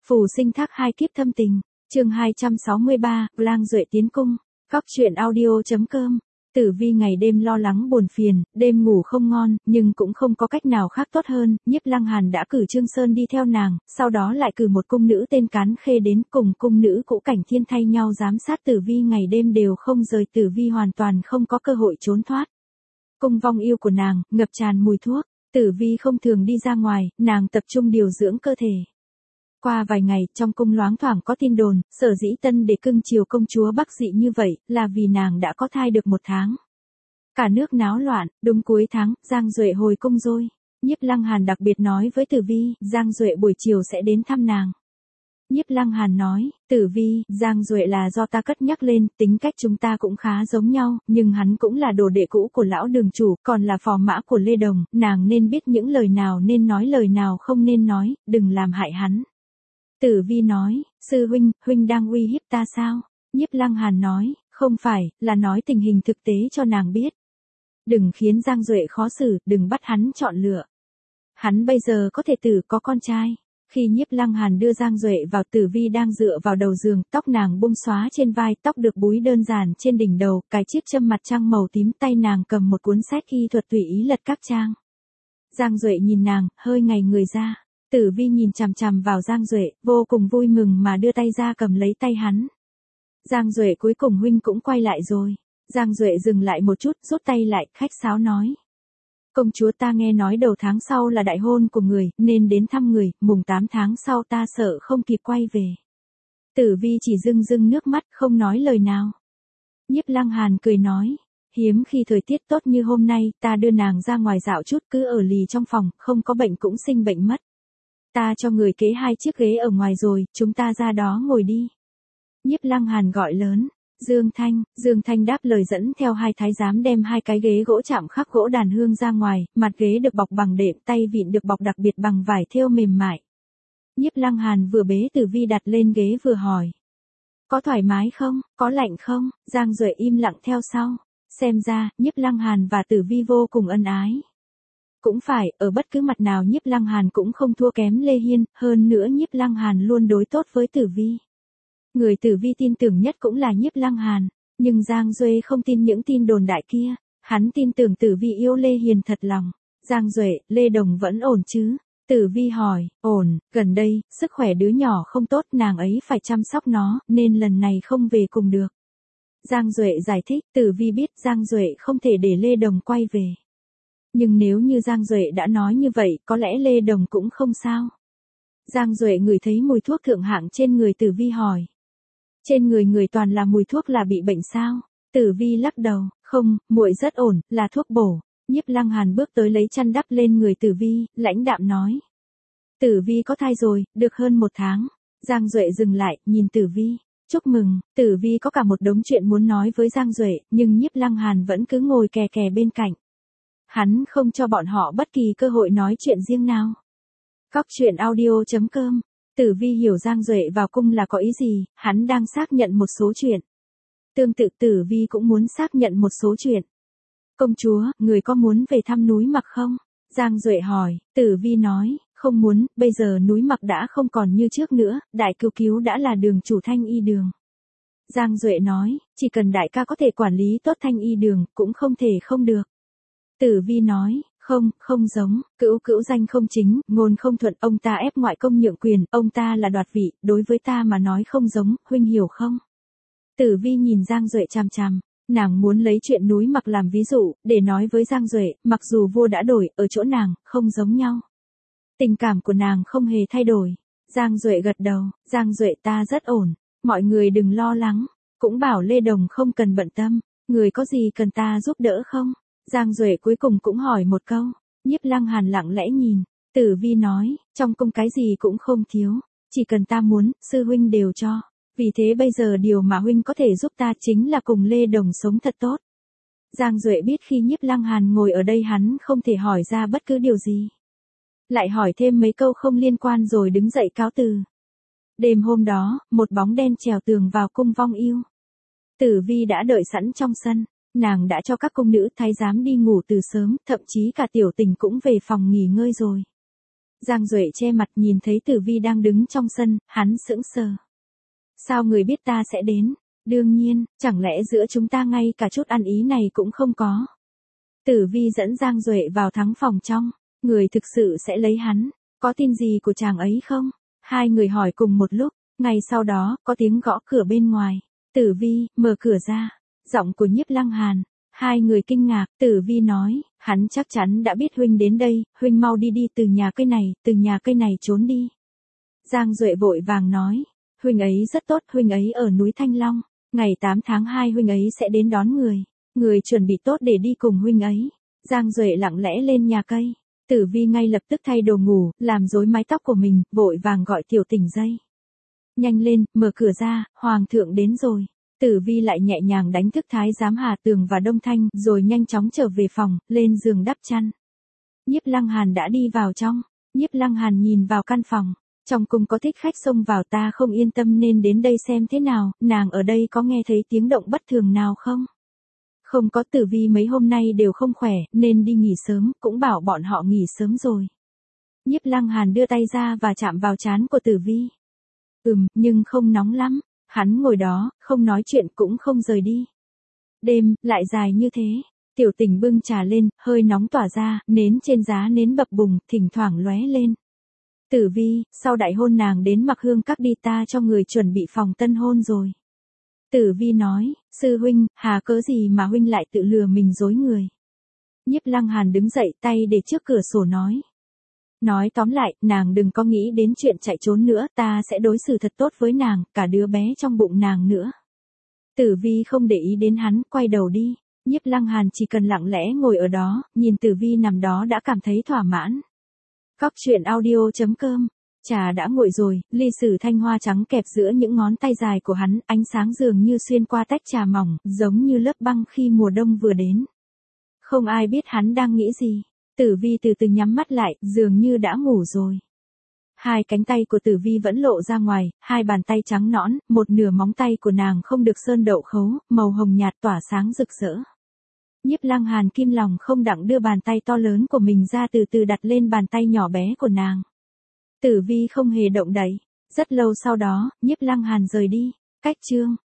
Phù sinh thác hai kiếp thâm tình, chương 263, Lang Duệ tiến cung, Cóc truyện audio.com. Tử Vi ngày đêm lo lắng buồn phiền, đêm ngủ không ngon, nhưng cũng không có cách nào khác tốt hơn, Nhiếp Lăng Hàn đã cử Trương Sơn đi theo nàng, sau đó lại cử một cung nữ tên Cán Khê đến, cùng cung nữ Cũ Cảnh Thiên thay nhau giám sát Tử Vi ngày đêm đều không rời Tử Vi, hoàn toàn không có cơ hội trốn thoát. Cung vong yêu của nàng, ngập tràn mùi thuốc, Tử Vi không thường đi ra ngoài, nàng tập trung điều dưỡng cơ thể. Qua vài ngày, trong cung loáng thoảng có tin đồn, Sở Dĩ Tân để cưng chiều công chúa Bắc Dị như vậy, là vì nàng đã có thai được 1 tháng. Cả nước náo loạn, đúng cuối tháng, Giang Duệ hồi cung rồi. Nhiếp Lăng Hàn đặc biệt nói với Tử Vi, Giang Duệ buổi chiều sẽ đến thăm nàng. Nhiếp Lăng Hàn nói, Tử Vi, Giang Duệ là do ta cất nhắc lên, tính cách chúng ta cũng khá giống nhau, nhưng hắn cũng là đồ đệ cũ của lão đường chủ, còn là phò mã của Lê Đồng, nàng nên biết những lời nào nên nói, lời nào không nên nói, đừng làm hại hắn. Tử Vi nói, sư huynh đang uy hiếp ta sao? Nhiếp Lăng Hàn nói, không phải, là nói tình hình thực tế cho nàng biết. Đừng khiến Giang Duệ khó xử, đừng bắt hắn chọn lựa. Hắn bây giờ có thể tử có con trai. Khi Nhiếp Lăng Hàn đưa Giang Duệ vào, Tử Vi đang dựa vào đầu giường, tóc nàng bung xóa trên vai, tóc được búi đơn giản trên đỉnh đầu, cái chiếc châm mặt trăng màu tím, tay nàng cầm một cuốn sách y thuật tùy ý lật các trang. Giang Duệ nhìn nàng, hơi ngây người ra. Tử Vi nhìn chằm chằm vào Giang Duệ, vô cùng vui mừng mà đưa tay ra cầm lấy tay hắn. Giang Duệ, cuối cùng huynh cũng quay lại rồi. Giang Duệ dừng lại một chút, rút tay lại, khách sáo nói. Công chúa, ta nghe nói đầu tháng sau là đại hôn của người, nên đến thăm người, mùng 8 tháng sau ta sợ không kịp quay về. Tử Vi chỉ rưng nước mắt, không nói lời nào. Nhiếp Lăng Hàn cười nói. Hiếm khi thời tiết tốt như hôm nay, ta đưa nàng ra ngoài dạo chút, cứ ở lì trong phòng, không có bệnh cũng sinh bệnh mất. Ta cho người kế 2 chiếc ghế ở ngoài rồi, chúng ta ra đó ngồi đi. Nhiếp Lăng Hàn gọi lớn. Dương Thanh đáp lời, dẫn theo 2 thái giám đem 2 cái ghế gỗ chạm khắc gỗ đàn hương ra ngoài, mặt ghế được bọc bằng đệm, tay vịn được bọc đặc biệt bằng vải thêu mềm mại. Nhiếp Lăng Hàn vừa bế Tử Vi đặt lên ghế vừa hỏi. Có thoải mái không, có lạnh không? Giang Duệ im lặng theo sau. Xem ra, Nhiếp Lăng Hàn và Tử Vi vô cùng ân ái. Cũng phải, ở bất cứ mặt nào Nhiếp Lăng Hàn cũng không thua kém Lê Hiên, hơn nữa Nhiếp Lăng Hàn luôn đối tốt với Tử Vi. Người Tử Vi tin tưởng nhất cũng là Nhiếp Lăng Hàn, nhưng Giang Duệ không tin những tin đồn đại kia, hắn tin tưởng Tử Vi yêu Lê Hiền thật lòng. Giang Duệ, Lê Đồng vẫn ổn chứ? Tử Vi hỏi, ổn, gần đây, sức khỏe đứa nhỏ không tốt, nàng ấy phải chăm sóc nó, nên lần này không về cùng được. Giang Duệ giải thích, Tử Vi biết Giang Duệ không thể để Lê Đồng quay về. Nhưng nếu như Giang Duệ đã nói như vậy, có lẽ Lê Đồng cũng không sao. Giang Duệ ngửi thấy mùi thuốc thượng hạng trên người Tử Vi hỏi. Trên người người toàn là mùi thuốc, là bị bệnh sao? Tử Vi lắc đầu, không, muội rất ổn, là thuốc bổ. Nhiếp Lăng Hàn bước tới lấy chăn đắp lên người Tử Vi, lãnh đạm nói. Tử Vi có thai rồi, được hơn 1 tháng. Giang Duệ dừng lại, nhìn Tử Vi. Chúc mừng. Tử Vi có cả một đống chuyện muốn nói với Giang Duệ, nhưng Nhiếp Lăng Hàn vẫn cứ ngồi kè kè bên cạnh. Hắn không cho bọn họ bất kỳ cơ hội nói chuyện riêng nào. Cóc truyện audio.com. Tử Vi hiểu Giang Duệ vào cung là có ý gì, hắn đang xác nhận một số chuyện. Tương tự Tử Vi cũng muốn xác nhận một số chuyện. Công chúa, người có muốn về thăm núi Mặc không? Giang Duệ hỏi. Tử Vi nói, không muốn, bây giờ núi Mặc đã không còn như trước nữa, đại cứu đã là đường chủ Thanh Y Đường. Giang Duệ nói, chỉ cần đại ca có thể quản lý tốt Thanh Y Đường, cũng không thể không được. Tử Vi nói, không giống, cữu danh không chính, ngôn không thuận, ông ta ép ngoại công nhượng quyền, ông ta là đoạt vị, đối với ta mà nói không giống, huynh hiểu không? Tử Vi nhìn Giang Duệ chằm chằm, nàng muốn lấy chuyện núi Mặc làm ví dụ, để nói với Giang Duệ, mặc dù vua đã đổi, ở chỗ nàng, không giống nhau. Tình cảm của nàng không hề thay đổi. Giang Duệ gật đầu, Giang Duệ, ta rất ổn, mọi người đừng lo lắng, cũng bảo Lê Đồng không cần bận tâm, người có gì cần ta giúp đỡ không? Giang Duệ cuối cùng cũng hỏi một câu. Nhiếp Lăng Hàn lặng lẽ nhìn. Tử Vi nói, trong cung cái gì cũng không thiếu, chỉ cần ta muốn, sư huynh đều cho. Vì thế bây giờ điều mà huynh có thể giúp ta chính là cùng Lê Đồng sống thật tốt. Giang Duệ biết khi Nhiếp Lăng Hàn ngồi ở đây hắn không thể hỏi ra bất cứ điều gì. Lại hỏi thêm mấy câu không liên quan rồi đứng dậy cáo từ. Đêm hôm đó, một bóng đen trèo tường vào cung vong yêu. Tử Vi đã đợi sẵn trong sân. Nàng đã cho các cung nữ thái giám đi ngủ từ sớm, thậm chí cả Tiểu Tình cũng về phòng nghỉ ngơi rồi. Giang Duệ che mặt nhìn thấy Tử Vi đang đứng trong sân, hắn sững sờ. Sao người biết ta sẽ đến? Đương nhiên, chẳng lẽ giữa chúng ta ngay cả chút ăn ý này cũng không có. Tử Vi dẫn Giang Duệ vào thắng phòng trong, người thực sự sẽ lấy hắn, có tin gì của chàng ấy không? Hai người hỏi cùng một lúc, ngay sau đó, có tiếng gõ cửa bên ngoài. Tử Vi, mở cửa ra. Giọng của Nhiếp Lăng Hàn. Hai người kinh ngạc, Tử Vi nói, hắn chắc chắn đã biết huynh đến đây, huynh mau đi từ nhà cây này trốn đi. Giang Duệ vội vàng nói, huynh ấy rất tốt, huynh ấy ở núi Thanh Long, ngày 8 tháng 2 huynh ấy sẽ đến đón người chuẩn bị tốt để đi cùng huynh ấy. Giang Duệ lặng lẽ lên nhà cây, Tử Vi ngay lập tức thay đồ ngủ, làm rối mái tóc của mình, vội vàng gọi Tiểu Tỉnh dậy. Nhanh lên, mở cửa ra, hoàng thượng đến rồi. Tử Vi lại nhẹ nhàng đánh thức Thái giám Hà Tường và Đông Thanh, rồi nhanh chóng trở về phòng, lên giường đắp chăn. Nhiếp Lăng Hàn đã đi vào trong. Nhiếp Lăng Hàn nhìn vào căn phòng. Trong cung có thích khách xông vào, ta không yên tâm nên đến đây xem thế nào, nàng ở đây có nghe thấy tiếng động bất thường nào không? Không có, Tử Vi mấy hôm nay đều không khỏe, nên đi nghỉ sớm, cũng bảo bọn họ nghỉ sớm rồi. Nhiếp Lăng Hàn đưa tay ra và chạm vào trán của Tử Vi. Nhưng không nóng lắm. Hắn ngồi đó, không nói chuyện cũng không rời đi. Đêm, lại dài như thế. Tiểu Tỉnh bưng trà lên, hơi nóng tỏa ra, nến trên giá nến bập bùng, thỉnh thoảng lóe lên. Tử Vi, sau đại hôn nàng đến Mặc Hương Các đi, ta cho người chuẩn bị phòng tân hôn rồi. Tử Vi nói, sư huynh, hà cớ gì mà huynh lại tự lừa mình dối người. Nhiếp Lăng Hàn đứng dậy, tay để trước cửa sổ nói. Nói tóm lại, nàng đừng có nghĩ đến chuyện chạy trốn nữa, ta sẽ đối xử thật tốt với nàng, cả đứa bé trong bụng nàng nữa. Tử Vi không để ý đến hắn, quay đầu đi. Nhiếp Lăng Hàn chỉ cần lặng lẽ ngồi ở đó, nhìn Tử Vi nằm đó đã cảm thấy thỏa mãn. Cóc truyện audio.com. Trà đã nguội rồi, ly sử thanh hoa trắng kẹp giữa những ngón tay dài của hắn, ánh sáng dường như xuyên qua tách trà mỏng, giống như lớp băng khi mùa đông vừa đến. Không ai biết hắn đang nghĩ gì. Tử Vi từ từ nhắm mắt lại, dường như đã ngủ rồi. Hai cánh tay của Tử Vi vẫn lộ ra ngoài, hai bàn tay trắng nõn, một nửa móng tay của nàng không được sơn đậu khấu, màu hồng nhạt tỏa sáng rực rỡ. Nhiếp Lăng Hàn kim lòng không đặng đưa bàn tay to lớn của mình ra từ từ đặt lên bàn tay nhỏ bé của nàng. Tử Vi không hề động đậy. Rất lâu sau đó, Nhiếp Lăng Hàn rời đi. Cách chương